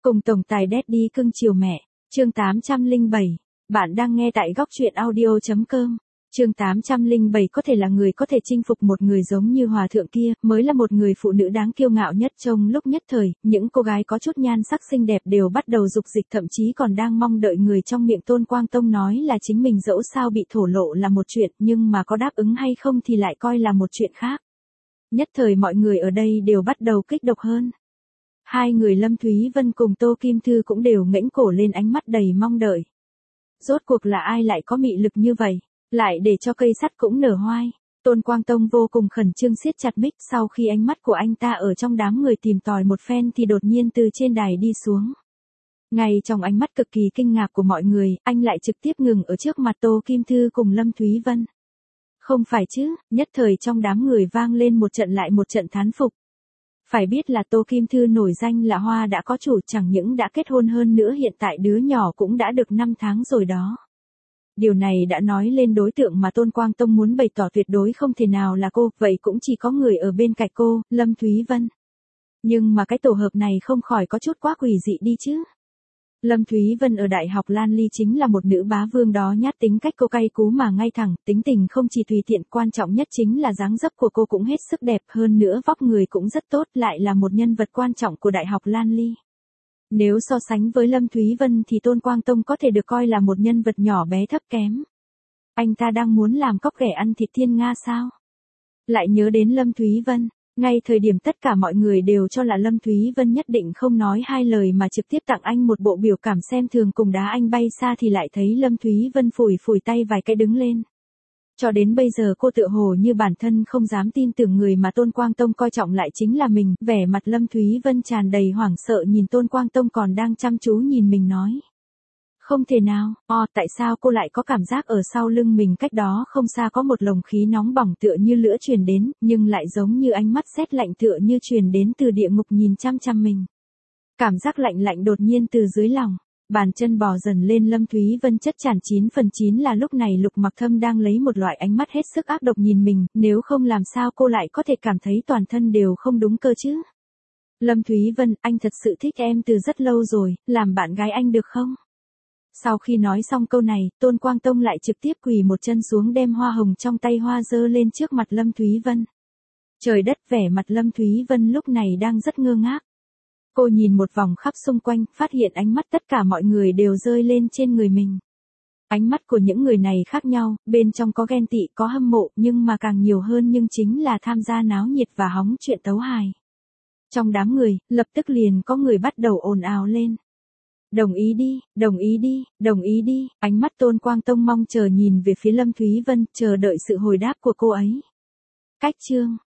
Cùng tổng tài Daddy cưng chiều mẹ, chương 807. Bạn đang nghe tại góc truyện audio.com. Chương 807 có thể là người có thể chinh phục một người giống như hòa thượng kia, mới là một người phụ nữ đáng kiêu ngạo nhất trong lúc nhất thời, những cô gái có chút nhan sắc xinh đẹp đều bắt đầu dục dịch, thậm chí còn đang mong đợi người trong miệng Tôn Quang Tông nói là chính mình dẫu sao bị thổ lộ là một chuyện, nhưng mà có đáp ứng hay không thì lại coi là một chuyện khác. Nhất thời mọi người ở đây đều bắt đầu kích động hơn. Hai người Lâm Thúy Vân cùng Tô Kim Thư cũng đều ngẩng cổ lên, ánh mắt đầy mong đợi. Rốt cuộc là ai lại có mị lực như vậy, lại để cho cây sắt cũng nở hoai. Tôn Quang Tông vô cùng khẩn trương siết chặt mic, sau khi ánh mắt của anh ta ở trong đám người tìm tòi một phen thì đột nhiên từ trên đài đi xuống. Ngay trong ánh mắt cực kỳ kinh ngạc của mọi người, anh lại trực tiếp ngừng ở trước mặt Tô Kim Thư cùng Lâm Thúy Vân. Không phải chứ, nhất thời trong đám người vang lên một trận lại một trận thán phục. Phải biết là Tô Kim Thư nổi danh là hoa đã có chủ, chẳng những đã kết hôn hơn nữa hiện tại đứa nhỏ cũng đã được 5 tháng rồi đó. Điều này đã nói lên đối tượng mà Tôn Quang Tông muốn bày tỏ tuyệt đối không thể nào là cô, vậy cũng chỉ có người ở bên cạnh cô, Lâm Thúy Vân. Nhưng mà cái tổ hợp này không khỏi có chút quá quỷ dị đi chứ. Lâm Thúy Vân ở Đại học Lan Ly chính là một nữ bá vương đó nhát, tính cách cô cay cú mà ngay thẳng, tính tình không chỉ tùy tiện, quan trọng nhất chính là dáng dấp của cô cũng hết sức đẹp, hơn nữa vóc người cũng rất tốt, lại là một nhân vật quan trọng của Đại học Lan Ly. Nếu so sánh với Lâm Thúy Vân thì Tôn Quang Tông có thể được coi là một nhân vật nhỏ bé thấp kém. Anh ta đang muốn làm cóc ghẻ ăn thịt thiên nga sao? Lại nhớ đến Lâm Thúy Vân. Ngay thời điểm tất cả mọi người đều cho là Lâm Thúy Vân nhất định không nói hai lời mà trực tiếp tặng anh một bộ biểu cảm xem thường cùng đá anh bay xa, thì lại thấy Lâm Thúy Vân phủi phủi tay vài cái đứng lên. Cho đến bây giờ cô tựa hồ như bản thân không dám tin tưởng người mà Tôn Quang Tông coi trọng lại chính là mình, vẻ mặt Lâm Thúy Vân tràn đầy hoảng sợ nhìn Tôn Quang Tông còn đang chăm chú nhìn mình nói. Không thể nào, tại sao cô lại có cảm giác ở sau lưng mình cách đó không xa có một lồng khí nóng bỏng tựa như lửa truyền đến, nhưng lại giống như ánh mắt rét lạnh tựa như truyền đến từ địa ngục nhìn chăm chăm mình. Cảm giác lạnh lạnh đột nhiên từ dưới lòng, bàn chân bò dần lên Lâm Thúy Vân chất chản 9/9 là lúc này Lục Mặc Thâm đang lấy một loại ánh mắt hết sức ác độc nhìn mình, nếu không làm sao cô lại có thể cảm thấy toàn thân đều không đúng cơ chứ. Lâm Thúy Vân, anh thật sự thích em từ rất lâu rồi, làm bạn gái anh được không? Sau khi nói xong câu này, Tôn Quang Tông lại trực tiếp quỳ một chân xuống đem hoa hồng trong tay hoa dơ lên trước mặt Lâm Thúy Vân. Trời đất, vẻ mặt Lâm Thúy Vân lúc này đang rất ngơ ngác. Cô nhìn một vòng khắp xung quanh, phát hiện ánh mắt tất cả mọi người đều rơi lên trên người mình. Ánh mắt của những người này khác nhau, bên trong có ghen tị, có hâm mộ, nhưng mà càng nhiều hơn nhưng chính là tham gia náo nhiệt và hóng chuyện tấu hài. Trong đám người, lập tức liền có người bắt đầu ồn ào lên. Đồng ý đi, đồng ý đi, đồng ý đi, ánh mắt Tôn Quang Tông mong chờ nhìn về phía Lâm Thúy Vân, chờ đợi sự hồi đáp của cô ấy. Cách chương